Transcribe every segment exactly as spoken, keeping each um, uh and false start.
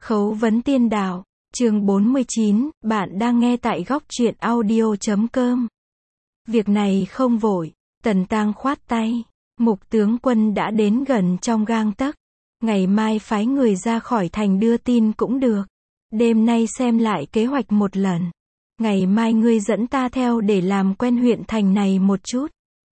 Khấu vấn tiên đạo, chương bốn mươi chín, bạn đang nghe tại góc truyện audio chấm com. Việc này không vội, Tần Tang khoát tay. Mục tướng quân đã đến gần trong gang tấc. Ngày mai phái người ra khỏi thành đưa tin cũng được. Đêm nay xem lại kế hoạch một lần. Ngày mai ngươi dẫn ta theo để làm quen huyện thành này một chút.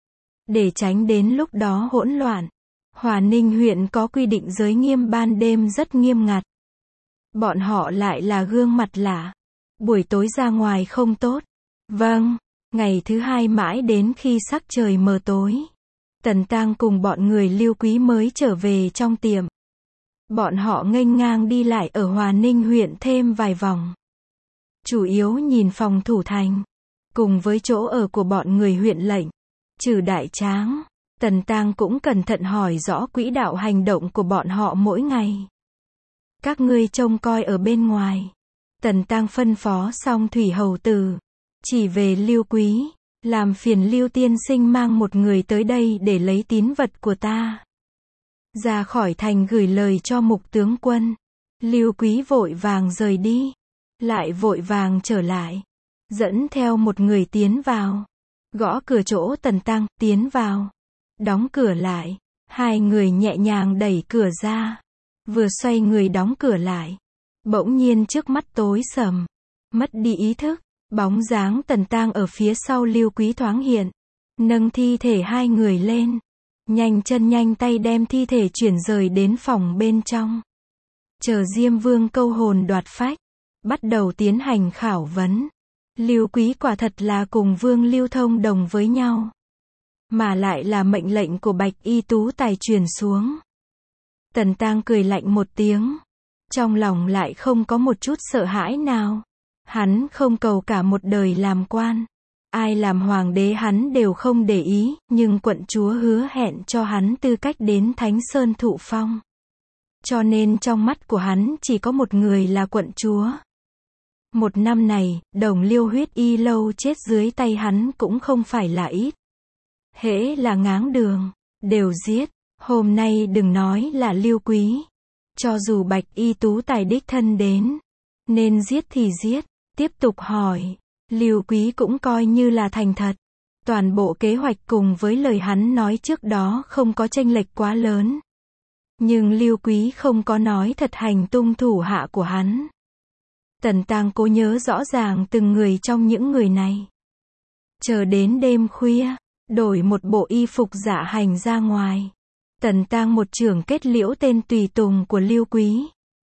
Để tránh đến lúc đó hỗn loạn. Hòa Ninh huyện có quy định giới nghiêm ban đêm rất nghiêm ngặt. Bọn họ lại là gương mặt lạ. Buổi tối ra ngoài không tốt. Vâng. Ngày thứ hai mãi đến khi sắc trời mờ tối. Tần Tang cùng bọn người Lưu Quý mới trở về trong tiệm. Bọn họ nghênh ngang đi lại ở Hòa Ninh huyện thêm vài vòng. Chủ yếu nhìn phòng thủ thành. Cùng với chỗ ở của bọn người huyện lệnh. Trừ Đại Tráng. Tần Tang cũng cẩn thận hỏi rõ quỹ đạo hành động của bọn họ mỗi ngày. Các ngươi trông coi ở bên ngoài. Tần Tang phân phó xong Thủy Hầu Tử. Chỉ về Lưu Quý. Làm phiền Lưu tiên sinh mang một người tới đây để lấy tín vật của ta. Ra khỏi thành gửi lời cho mục tướng quân. Lưu Quý vội vàng rời đi. Lại vội vàng trở lại. Dẫn theo một người tiến vào. Gõ cửa chỗ Tần Tang, tiến vào. Đóng cửa lại. Hai người nhẹ nhàng đẩy cửa ra. Vừa xoay người đóng cửa lại. Bỗng nhiên trước mắt tối sầm. Mất đi ý thức. Bóng dáng Tần Tang ở phía sau Lưu Quý thoáng hiện. Nâng thi thể hai người lên. Nhanh chân nhanh tay đem thi thể chuyển rời đến phòng bên trong. Chờ Diêm Vương câu hồn đoạt phách. Bắt đầu tiến hành khảo vấn. Lưu Quý quả thật là cùng Vương Lưu thông đồng với nhau. Mà lại là mệnh lệnh của Bạch Y Tú Tài truyền xuống. Tần Tang cười lạnh một tiếng. Trong lòng lại không có một chút sợ hãi nào. Hắn không cầu cả một đời làm quan. Ai làm hoàng đế hắn đều không để ý, nhưng quận chúa hứa hẹn cho hắn tư cách đến Thánh Sơn thụ phong. Cho nên trong mắt của hắn chỉ có một người là quận chúa. Một năm này, đồng Liêu huyết y lâu chết dưới tay hắn cũng không phải là ít. Hễ là ngáng đường, đều giết. Hôm nay đừng nói là Lưu Quý. Cho dù Bạch Y Tú Tài đích thân đến. Nên giết thì giết. Tiếp tục hỏi. Lưu Quý cũng coi như là thành thật. Toàn bộ kế hoạch cùng với lời hắn nói trước đó không có chênh lệch quá lớn. Nhưng Lưu Quý không có nói thật hành tung thủ hạ của hắn. Tần Tang cố nhớ rõ ràng từng người trong những người này. Chờ đến đêm khuya, đổi một bộ y phục dạ hành ra ngoài. Tần Tang một chưởng kết liễu tên tùy tùng của Lưu Quý.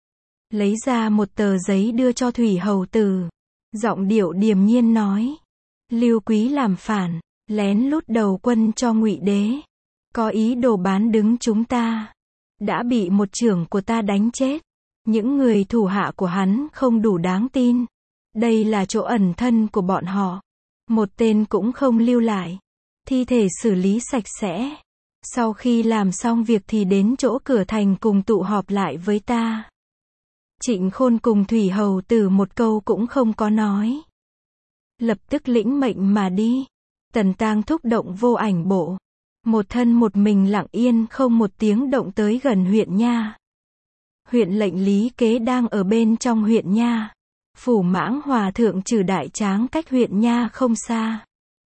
Lấy ra một tờ giấy đưa cho Thủy Hầu Tử. Giọng điệu điềm nhiên nói. Lưu Quý làm phản, lén lút đầu quân cho Ngụy Đế. Có ý đồ bán đứng chúng ta. Đã bị một chưởng của ta đánh chết. Những người thủ hạ của hắn không đủ đáng tin. Đây là chỗ ẩn thân của bọn họ. Một tên cũng không lưu lại. Thi thể xử lý sạch sẽ. Sau khi làm xong việc thì đến chỗ cửa thành cùng tụ họp lại với ta. Trịnh Khôn cùng Thủy Hầu Tử một câu cũng không có nói. Lập tức lĩnh mệnh mà đi. Tần Tang thúc động vô ảnh bộ. Một thân một mình lặng yên không một tiếng động tới gần huyện nha. Huyện lệnh Lý Kế đang ở bên trong huyện nha. Phủ Mãng Hòa thượng Trừ Đại Tráng cách huyện nha không xa.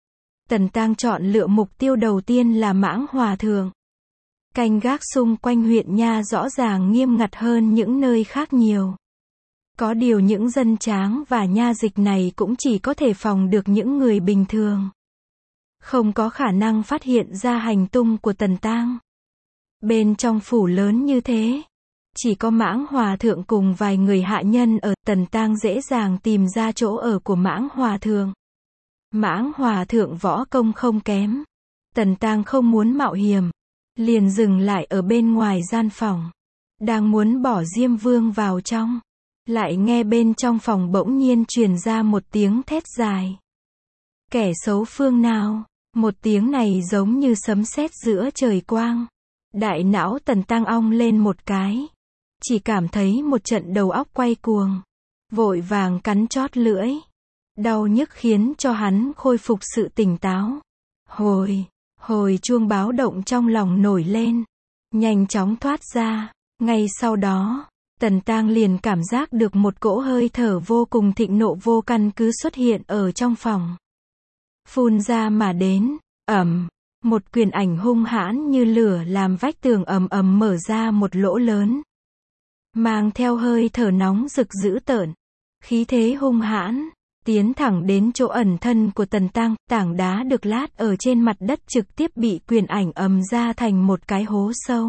Tần Tang chọn lựa mục tiêu đầu tiên là Mãng Hòa thượng. Canh gác xung quanh huyện nha rõ ràng nghiêm ngặt hơn những nơi khác nhiều. Có điều những dân tráng và nha dịch này cũng chỉ có thể phòng được những người bình thường. Không có khả năng phát hiện ra hành tung của Tần Tang. Bên trong phủ lớn như thế, chỉ có Mãng Hòa thượng cùng vài người hạ nhân ở. Tần Tang dễ dàng tìm ra chỗ ở của Mãng Hòa thượng. Mãng Hòa thượng võ công không kém. Tần Tang không muốn mạo hiểm. Liền dừng lại ở bên ngoài gian phòng. Đang muốn bỏ Diêm Vương vào trong. Lại nghe bên trong phòng bỗng nhiên truyền ra một tiếng thét dài. Kẻ xấu phương nào? Một tiếng này giống như sấm sét giữa trời quang. Đại não Tần Tang ong lên một cái. Chỉ cảm thấy một trận đầu óc quay cuồng. Vội vàng cắn chót lưỡi. Đau nhức khiến cho hắn khôi phục sự tỉnh táo. Hồi... Hồi chuông báo động trong lòng nổi lên. Nhanh chóng thoát ra. Ngay sau đó, Tần Tang liền cảm giác được một cỗ hơi thở vô cùng thịnh nộ vô căn cứ xuất hiện ở trong phòng. Phun ra mà đến, ầm, một quyền ảnh hung hãn như lửa làm vách tường ầm ầm mở ra một lỗ lớn. Mang theo hơi thở nóng rực dữ tợn, khí thế hung hãn, tiến thẳng đến chỗ ẩn thân của Tần Tang, tảng đá được lát ở trên mặt đất trực tiếp bị quyền ảnh ầm ra thành một cái hố sâu.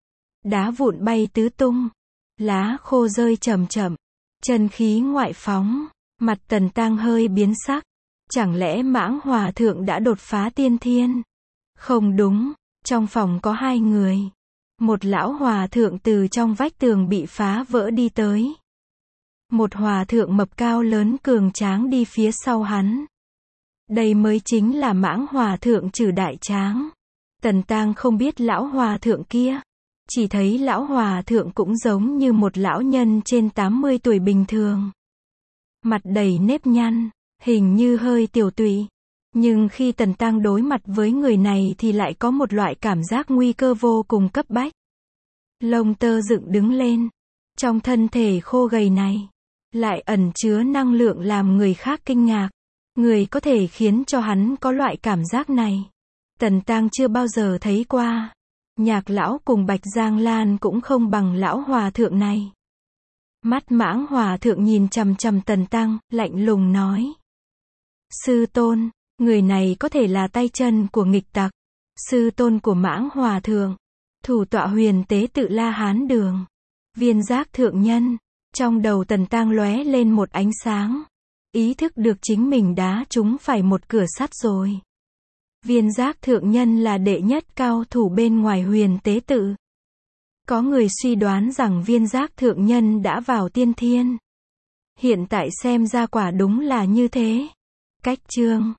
Đá vụn bay tứ tung, lá khô rơi chậm chậm, chân khí ngoại phóng, mặt Tần Tang hơi biến sắc. Chẳng lẽ Mãng Hòa Thượng đã đột phá tiên thiên? Không đúng, trong phòng có hai người. Một lão hòa thượng từ trong vách tường bị phá vỡ đi tới. Một hòa thượng mập cao lớn cường tráng đi phía sau hắn. Đây mới chính là Mãng Hòa Thượng Trử Đại Tráng. Tần Tang không biết lão hòa thượng kia. Chỉ thấy lão hòa thượng cũng giống như một lão nhân trên tám mươi tuổi bình thường. Mặt đầy nếp nhăn, hình như hơi tiểu tụy. Nhưng khi Tần Tang đối mặt với người này thì lại có một loại cảm giác nguy cơ vô cùng cấp bách. Lông tơ dựng đứng lên. Trong thân thể khô gầy này, lại ẩn chứa năng lượng làm người khác kinh ngạc. Người có thể khiến cho hắn có loại cảm giác này, Tần Tang chưa bao giờ thấy qua. Nhạc lão cùng Bạch Giang Lan cũng không bằng lão hòa thượng này. Mắt Mãng Hòa Thượng nhìn chằm chằm Tần Tang, lạnh lùng nói. Sư tôn, người này có thể là tay chân của nghịch tặc. Sư tôn của Mãng Hòa Thượng, thủ tọa Huyền Tế Tự La Hán Đường, Viên Giác Thượng Nhân. Trong đầu Tần Tang lóe lên một ánh sáng. Ý thức được chính mình đá trúng phải một cửa sắt rồi. Viên Giác Thượng Nhân là đệ nhất cao thủ bên ngoài Huyền Tế Tự. Có người suy đoán rằng Viên Giác Thượng Nhân đã vào tiên thiên. Hiện tại xem ra quả đúng là như thế. Cách chương